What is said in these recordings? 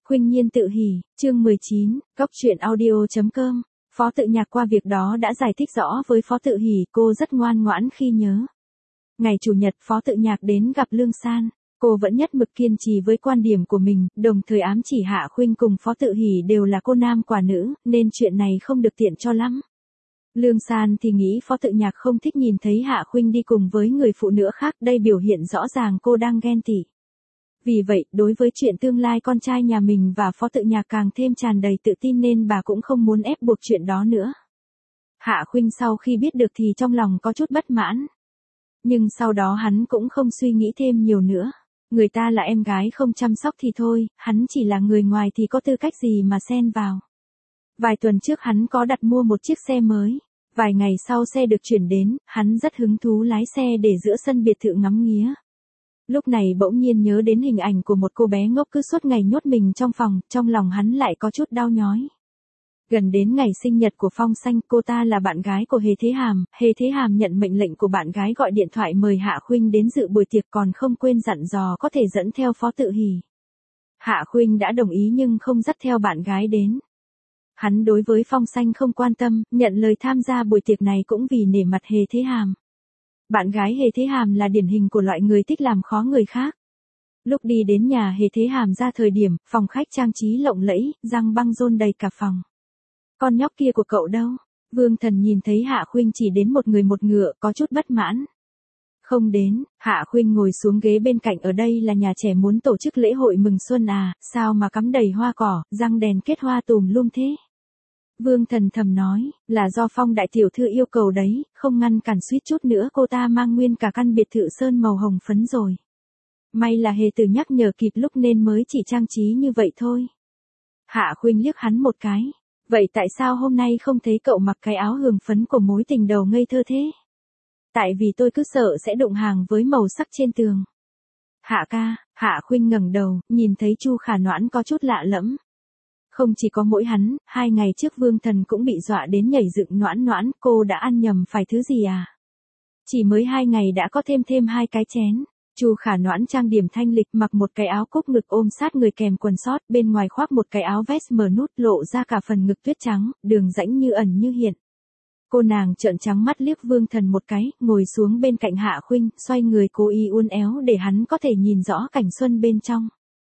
Khuynh Nhiên tự hỉ, chương 19, Cóc truyện audio.com. Phó Tự Nhạc qua việc đó đã giải thích rõ với Phó Tự Hỉ, cô rất ngoan ngoãn khi nhớ. Ngày Chủ nhật Phó Tự Nhạc đến gặp Lương San, cô vẫn nhất mực kiên trì với quan điểm của mình, đồng thời ám chỉ Hạ Khuynh cùng Phó Tự Hỉ đều là cô nam quả nữ, nên chuyện này không được tiện cho lắm. Lương San thì nghĩ Phó Tự Nhạc không thích nhìn thấy Hạ Khuynh đi cùng với người phụ nữ khác, đây biểu hiện rõ ràng cô đang ghen tị. Vì vậy, đối với chuyện tương lai con trai nhà mình và Phó Tự Nhạc càng thêm tràn đầy tự tin nên bà cũng không muốn ép buộc chuyện đó nữa. Hạ Khuynh sau khi biết được thì trong lòng có chút bất mãn. Nhưng sau đó hắn cũng không suy nghĩ thêm nhiều nữa. Người ta là em gái không chăm sóc thì thôi, hắn chỉ là người ngoài thì có tư cách gì mà xen vào. Vài tuần trước hắn có đặt mua một chiếc xe mới. Vài ngày sau xe được chuyển đến, hắn rất hứng thú lái xe để giữa sân biệt thự ngắm nghía. Lúc này bỗng nhiên nhớ đến hình ảnh của một cô bé ngốc cứ suốt ngày nhốt mình trong phòng, trong lòng hắn lại có chút đau nhói. Gần đến ngày sinh nhật của Phong Xanh, cô ta là bạn gái của Hề Thế Hàm, Hề Thế Hàm nhận mệnh lệnh của bạn gái gọi điện thoại mời Hạ Khuynh đến dự buổi tiệc còn không quên dặn dò có thể dẫn theo Phó Tự Hỉ. Hạ Khuynh đã đồng ý nhưng không dắt theo bạn gái đến. Hắn đối với Phong Xanh không quan tâm, nhận lời tham gia buổi tiệc này cũng vì nể mặt Hề Thế Hàm. Bạn gái Hề Thế Hàm là điển hình của loại người thích làm khó người khác. Lúc đi đến nhà Hề Thế Hàm ra thời điểm, phòng khách trang trí lộng lẫy, răng băng rôn đầy cả phòng. Con nhóc kia của cậu đâu? Vương Thần nhìn thấy Hạ Khuynh chỉ đến một người một ngựa, có chút bất mãn. Không đến, Hạ Khuynh ngồi xuống ghế bên cạnh, ở đây là nhà trẻ muốn tổ chức lễ hội mừng xuân à, sao mà cắm đầy hoa cỏ, răng đèn kết hoa tùm lum thế? Vương Thần thầm nói, là do Phong đại tiểu thư yêu cầu đấy, không ngăn cản suýt chút nữa cô ta mang nguyên cả căn biệt thự sơn màu hồng phấn rồi. May là Hề Tử nhắc nhở kịp lúc nên mới chỉ trang trí như vậy thôi. Hạ Khuynh liếc hắn một cái, vậy tại sao hôm nay không thấy cậu mặc cái áo hường phấn của mối tình đầu ngây thơ thế? Tại vì tôi cứ sợ sẽ đụng hàng với màu sắc trên tường. Hạ ca, Hạ Khuynh ngẩng đầu, nhìn thấy Chu Khả Noãn có chút lạ lẫm. Không chỉ có mỗi hắn, 2 ngày trước Vương Thần cũng bị dọa đến nhảy dựng. Noãn Noãn, cô đã ăn nhầm phải thứ gì à? Chỉ mới 2 ngày đã có thêm 2 cái chén. Chu Khả Noãn trang điểm thanh lịch, mặc một cái áo cúc ngực ôm sát người kèm quần sót, bên ngoài khoác một cái áo vest mở nút lộ ra cả phần ngực tuyết trắng, đường rãnh như ẩn như hiện. Cô nàng trợn trắng mắt liếc Vương Thần một cái, ngồi xuống bên cạnh Hạ Khuynh, xoay người cố ý uốn éo để hắn có thể nhìn rõ cảnh xuân bên trong.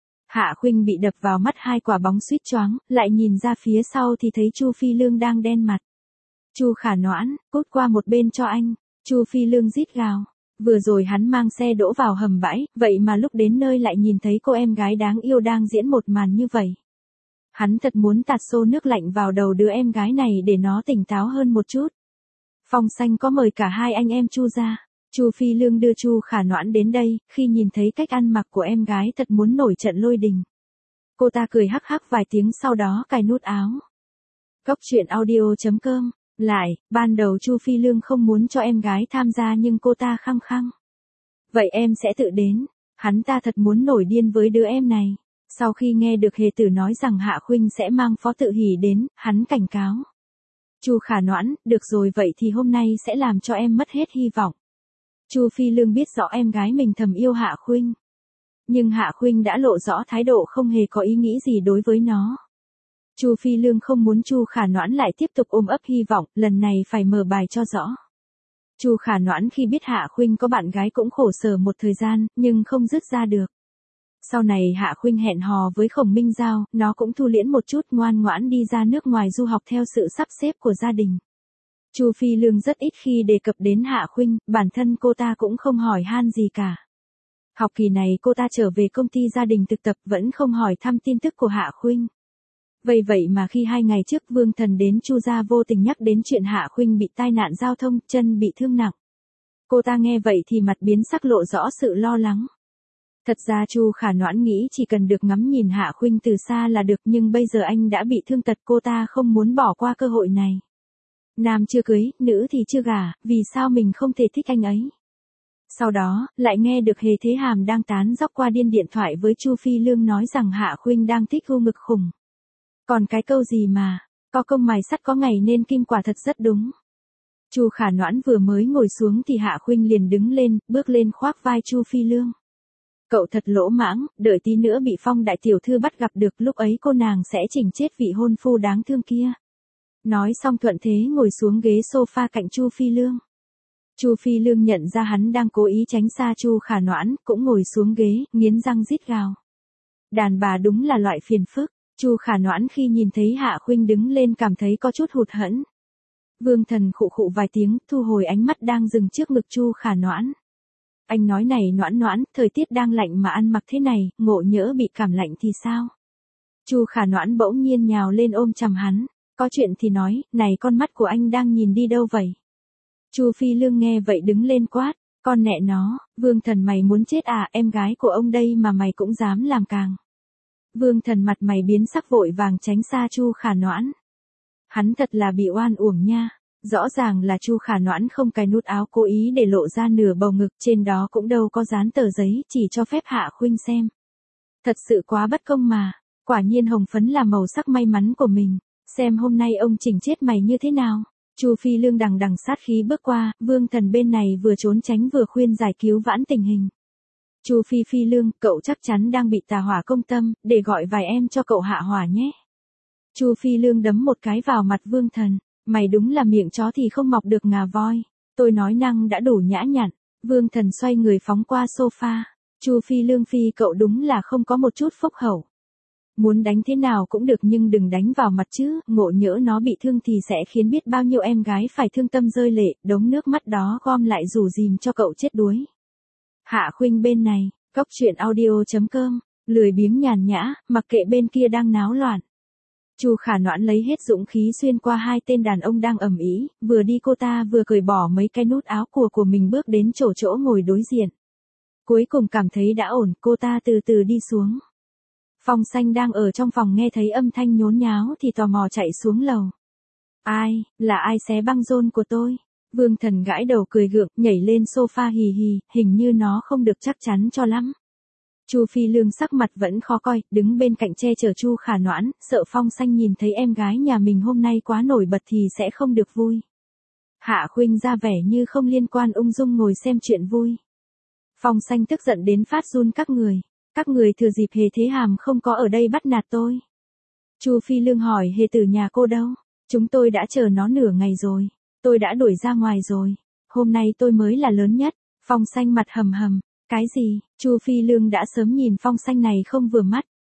Hạ Khuynh bị đập vào mắt 2 quả bóng suýt choáng, lại nhìn ra phía sau thì thấy Chu Phi Lương đang đen mặt. Chu Khả Noãn, cút qua một bên cho anh. Chu Phi Lương rít gào. Vừa rồi hắn mang xe đỗ vào hầm bãi, vậy mà lúc đến nơi lại nhìn thấy cô em gái đáng yêu đang diễn một màn như vậy. Hắn thật muốn tạt xô nước lạnh vào đầu đứa em gái này để nó tỉnh táo hơn một chút. Phong Xanh có mời cả 2 anh em Chu ra. Chu Phi Lương đưa Chu Khả Noãn đến đây, khi nhìn thấy cách ăn mặc của em gái thật muốn nổi trận lôi đình. Cô ta cười hắc hắc vài tiếng sau đó cài nút áo. Cóc truyện audio.com. Lại, ban đầu Chu Phi Lương không muốn cho em gái tham gia nhưng cô ta khăng khăng. Vậy em sẽ tự đến. Hắn ta thật muốn nổi điên với đứa em này. Sau khi nghe được Hề Tử nói rằng Hạ Khuynh sẽ mang Phó Tự Hỉ đến, hắn cảnh cáo. Chu Khả Noãn, được rồi vậy thì hôm nay sẽ làm cho em mất hết hy vọng. Chu Phi Lương biết rõ em gái mình thầm yêu Hạ Khuynh. Nhưng Hạ Khuynh đã lộ rõ thái độ không hề có ý nghĩ gì đối với nó. Chu Phi Lương không muốn Chu Khả Noãn lại tiếp tục ôm ấp hy vọng, lần này phải mở bài cho rõ. Chu Khả Noãn khi biết Hạ Khuynh có bạn gái cũng khổ sở một thời gian, nhưng không dứt ra được. Sau này Hạ Khuynh hẹn hò với Khổng Minh Giao, nó cũng thu liễm một chút, ngoan ngoãn đi ra nước ngoài du học theo sự sắp xếp của gia đình. Chu Phi Lương rất ít khi đề cập đến Hạ Khuynh, bản thân cô ta cũng không hỏi han gì cả. Học kỳ này cô ta trở về công ty gia đình thực tập vẫn không hỏi thăm tin tức của Hạ Khuynh. Vậy mà khi 2 ngày trước Vương Thần đến Chu gia vô tình nhắc đến chuyện Hạ Khuynh bị tai nạn giao thông, chân bị thương nặng. Cô ta nghe vậy thì mặt biến sắc lộ rõ sự lo lắng. Thật ra Chu Khả Noãn nghĩ chỉ cần được ngắm nhìn Hạ Khuynh từ xa là được, nhưng bây giờ anh đã bị thương tật, cô ta không muốn bỏ qua cơ hội này. Nam chưa cưới, nữ thì chưa gả, vì sao mình không thể thích anh ấy? Sau đó, lại nghe được Hề Thế Hàm đang tán dóc qua điên điện thoại với Chu Phi Lương nói rằng Hạ Khuynh đang thích gu ngực khủng. Còn cái câu gì mà, có công mài sắt có ngày nên kim, quả thật rất đúng. Chu Khả Noãn vừa mới ngồi xuống thì Hạ Khuynh liền đứng lên, bước lên khoác vai Chu Phi Lương. Cậu thật lỗ mãng, đợi tí nữa bị Phong đại tiểu thư bắt gặp được, lúc ấy cô nàng sẽ chỉnh chết vị hôn phu đáng thương kia. Nói xong thuận thế ngồi xuống ghế sofa cạnh Chu Phi Lương. Chu Phi Lương nhận ra hắn đang cố ý tránh xa Chu Khả Noãn, cũng ngồi xuống ghế, nghiến răng rít gào. Đàn bà đúng là loại phiền phức. Chu Khả Noãn khi nhìn thấy Hạ Khuynh đứng lên cảm thấy có chút hụt hẫng. Vương Thần khụ khụ vài tiếng, thu hồi ánh mắt đang dừng trước ngực Chu Khả Noãn. Anh nói này Noãn Noãn, thời tiết đang lạnh mà ăn mặc thế này, ngộ nhỡ bị cảm lạnh thì sao? Chu Khả Noãn bỗng nhiên nhào lên ôm chầm hắn, có chuyện thì nói, này con mắt của anh đang nhìn đi đâu vậy? Chu Phi Lương nghe vậy đứng lên quát, con nẹ nó, Vương Thần mày muốn chết à, em gái của ông đây mà mày cũng dám làm càng. Vương Thần mặt mày biến sắc vội vàng tránh xa Chu Khả Noãn. Hắn thật là bị oan uổng nha. Rõ ràng là Chu Khả Noãn không cài nút áo cố ý để lộ ra nửa bầu ngực, trên đó cũng đâu có dán tờ giấy, chỉ cho phép Hạ Khuynh xem. Thật sự quá bất công mà, quả nhiên hồng phấn là màu sắc may mắn của mình, xem hôm nay ông chỉnh chết mày như thế nào. Chu Phi Lương đằng đằng sát khí bước qua, Vương Thần bên này vừa trốn tránh vừa khuyên giải cứu vãn tình hình. Chu Phi Lương, cậu chắc chắn đang bị tà hỏa công tâm, để gọi vài em cho cậu hạ hỏa nhé. Chu Phi Lương đấm một cái vào mặt Vương Thần. Mày đúng là miệng chó thì không mọc được ngà voi, tôi nói năng đã đủ nhã nhặn. Vương Thần xoay người phóng qua sofa. Chu Phi Lương phi, cậu đúng là không có một chút phúc hậu. Muốn đánh thế nào cũng được nhưng đừng đánh vào mặt chứ, ngộ nhỡ nó bị thương thì sẽ khiến biết bao nhiêu em gái phải thương tâm rơi lệ, đống nước mắt đó gom lại rủ rìm cho cậu chết đuối. Hạ Khuynh bên này, cóc truyện audio.com, lười biếng nhàn nhã, mặc kệ bên kia đang náo loạn. Chu Khả Noãn lấy hết dũng khí xuyên qua hai tên đàn ông đang ầm ĩ, vừa đi cô ta vừa cởi bỏ mấy cái nút áo của mình bước đến chỗ ngồi đối diện. Cuối cùng cảm thấy đã ổn, cô ta từ từ đi xuống. Phong Xanh đang ở trong phòng nghe thấy âm thanh nhốn nháo thì tò mò chạy xuống lầu. Là ai xé băng rôn của tôi? Vương Thần gãi đầu cười gượng, nhảy lên sofa hì hì, hình như nó không được chắc chắn cho lắm. Chu Phi Lương sắc mặt vẫn khó coi, đứng bên cạnh che chở Chu Khả Noãn, sợ Phong Xanh nhìn thấy em gái nhà mình hôm nay quá nổi bật thì sẽ không được vui. Hạ Khuynh ra vẻ như không liên quan ung dung ngồi xem chuyện vui. Phong Xanh tức giận đến phát run các người thừa dịp Hề Thế Hàm không có ở đây bắt nạt tôi. Chu Phi Lương hỏi Hề Tử nhà cô đâu? Chúng tôi đã chờ nó nửa ngày rồi, tôi đã đuổi ra ngoài rồi, hôm nay tôi mới là lớn nhất. Phong Xanh mặt hầm hầm. Cái gì? Chu Phi Lương đã sớm nhìn Phong Xanh này không vừa mắt.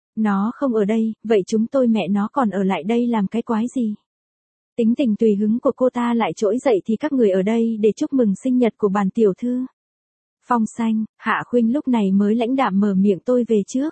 Nó không ở đây, vậy chúng tôi mẹ nó còn ở lại đây làm cái quái gì? Tính tình tùy hứng của cô ta lại trỗi dậy thì các người ở đây để chúc mừng sinh nhật của bản tiểu thư. Phong Xanh, Hạ Khuynh lúc này mới lãnh đạm mở miệng, tôi về trước.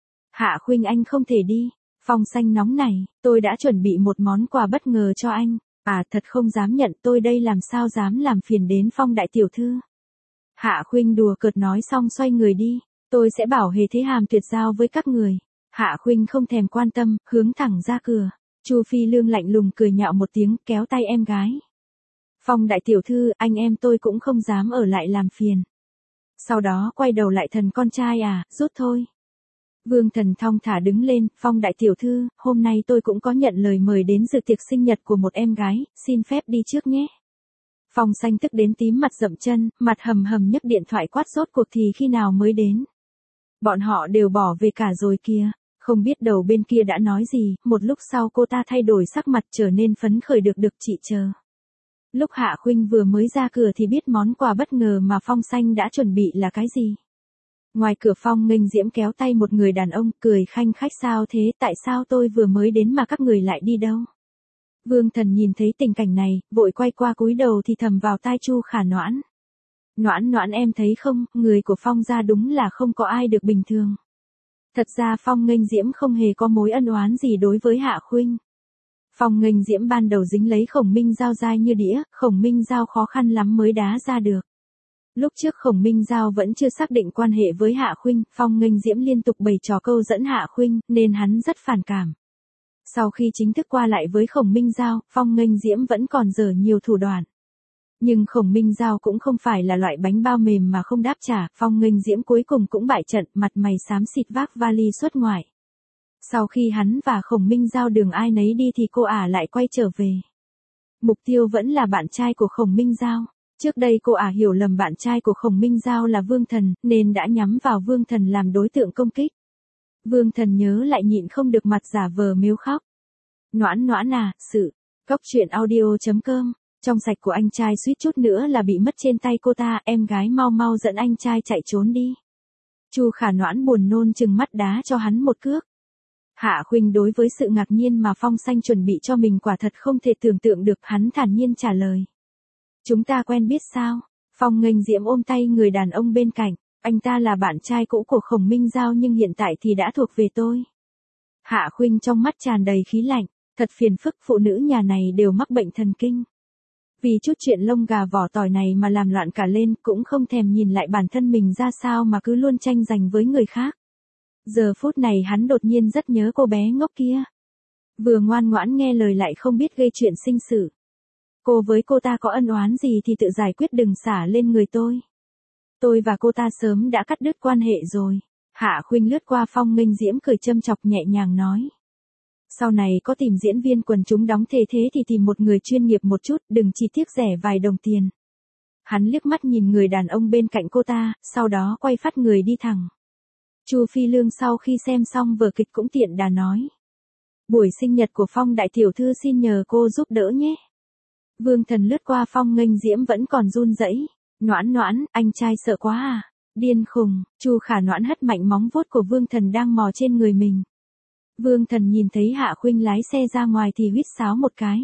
Hạ Khuynh anh không thể đi. Phong Xanh nóng này, tôi đã chuẩn bị một món quà bất ngờ cho anh. Thật không dám nhận, tôi đây làm sao dám làm phiền đến Phong đại tiểu thư. Hạ Khuynh đùa cợt nói xong xoay người đi, tôi sẽ bảo Hề Thế Hàm tuyệt giao với các người. Hạ Khuynh không thèm quan tâm, hướng thẳng ra cửa. Chu Phi Lương lạnh lùng cười nhạo một tiếng, kéo tay em gái. Phong đại tiểu thư, anh em tôi cũng không dám ở lại làm phiền. Sau đó quay đầu lại, thần con trai rút thôi. Vương Thần thong thả đứng lên, Phong đại tiểu thư, hôm nay tôi cũng có nhận lời mời đến dự tiệc sinh nhật của một em gái, xin phép đi trước nhé. Phong Xanh tức đến tím mặt dậm chân, mặt hầm hầm nhấc điện thoại quát rốt cuộc thì khi nào mới đến. Bọn họ đều bỏ về cả rồi kìa, không biết đầu bên kia đã nói gì, một lúc sau cô ta thay đổi sắc mặt trở nên phấn khởi, được chị chờ. Lúc Hạ Khuynh vừa mới ra cửa thì biết món quà bất ngờ mà Phong Xanh đã chuẩn bị là cái gì. Ngoài cửa Phong Nghênh Diễm kéo tay một người đàn ông, cười khanh khách, sao thế, tại sao tôi vừa mới đến mà các người lại đi đâu? Vương Thần nhìn thấy tình cảnh này, vội quay qua cúi đầu thì thầm vào tai Chu Khả Noãn. Noãn em thấy không, người của Phong gia đúng là không có ai được bình thường. Thật ra Phong Nghênh Diễm không hề có mối ân oán gì đối với Hạ Khuynh. Phong Nghênh Diễm ban đầu dính lấy Khổng Minh Giao dai như đĩa, Khổng Minh Giao khó khăn lắm mới đá ra được. Lúc trước Khổng Minh Giao vẫn chưa xác định quan hệ với Hạ Khuynh, Phong Nghênh Diễm liên tục bày trò câu dẫn Hạ Khuynh, nên hắn rất phản cảm. Sau khi chính thức qua lại với Khổng Minh Giao, Phong Nghênh Diễm vẫn còn dở nhiều thủ đoạn. Nhưng Khổng Minh Giao cũng không phải là loại bánh bao mềm mà không đáp trả, Phong Nghênh Diễm cuối cùng cũng bại trận, mặt mày xám xịt vác vali xuất ngoại. Sau khi hắn và Khổng Minh Giao đường ai nấy đi thì cô lại quay trở về. Mục tiêu vẫn là bạn trai của Khổng Minh Giao. Trước đây cô hiểu lầm bạn trai của Khổng Minh Giao là Vương Thần, nên đã nhắm vào Vương Thần làm đối tượng công kích. Vương Thần nhớ lại nhịn không được mặt giả vờ mếu khóc. Noãn noãn à, sự. Cóc truyện audio.com. Trong sạch của anh trai suýt chút nữa là bị mất trên tay cô ta, em gái mau mau dẫn anh trai chạy trốn đi. Chu Khả Noãn buồn nôn chừng mắt đá cho hắn một cước. Hạ Khuynh đối với sự ngạc nhiên mà Phong Xanh chuẩn bị cho mình quả thật không thể tưởng tượng được, hắn thản nhiên trả lời. Chúng ta quen biết sao? Phong Nghênh Diễm ôm tay người đàn ông bên cạnh, anh ta là bạn trai cũ của Khổng Minh Giao nhưng hiện tại thì đã thuộc về tôi. Hạ Khuynh trong mắt tràn đầy khí lạnh, thật phiền phức, phụ nữ nhà này đều mắc bệnh thần kinh. Vì chút chuyện lông gà vỏ tỏi này mà làm loạn cả lên, cũng không thèm nhìn lại bản thân mình ra sao mà cứ luôn tranh giành với người khác. Giờ phút này hắn đột nhiên rất nhớ cô bé ngốc kia. Vừa ngoan ngoãn nghe lời lại không biết gây chuyện sinh sự. Cô với cô ta có ân oán gì thì tự giải quyết, đừng xả lên người tôi. Tôi và cô ta sớm đã cắt đứt quan hệ rồi. Hạ Khuynh lướt qua Phong Nghênh Diễm cười châm chọc nhẹ nhàng nói. Sau này có tìm diễn viên quần chúng đóng thế thì tìm một người chuyên nghiệp một chút, đừng chỉ tiếc rẻ vài đồng tiền. Hắn liếc mắt nhìn người đàn ông bên cạnh cô ta, sau đó quay phát người đi thẳng. Chu Phi Lương sau khi xem xong vở kịch cũng tiện đà nói. Buổi sinh nhật của Phong đại tiểu thư xin nhờ cô giúp đỡ nhé. Vương Thần lướt qua Phong Nghênh Diễm vẫn còn run rẩy. Noãn noãn, anh trai sợ quá à? Điên khùng. Chu Khả Noãn hất mạnh móng vuốt của Vương Thần đang mò trên người mình. Vương Thần nhìn thấy Hạ Khuynh lái xe ra ngoài thì huýt sáo một cái.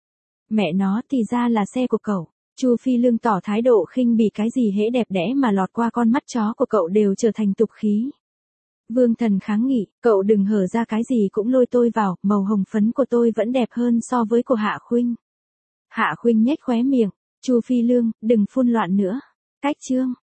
Mẹ nó, thì ra là xe của cậu. Chu Phi Lương tỏ thái độ khinh bỉ, cái gì hễ đẹp đẽ mà lọt qua con mắt chó của cậu đều trở thành tục khí. Vương Thần kháng nghị, cậu đừng hở ra, cái gì cũng lôi tôi vào, màu hồng phấn của tôi vẫn đẹp hơn so với của Hạ Khuynh. Hạ Khuynh nhếch khóe miệng, Chu Phi Lương, đừng phun loạn nữa. Cách chương.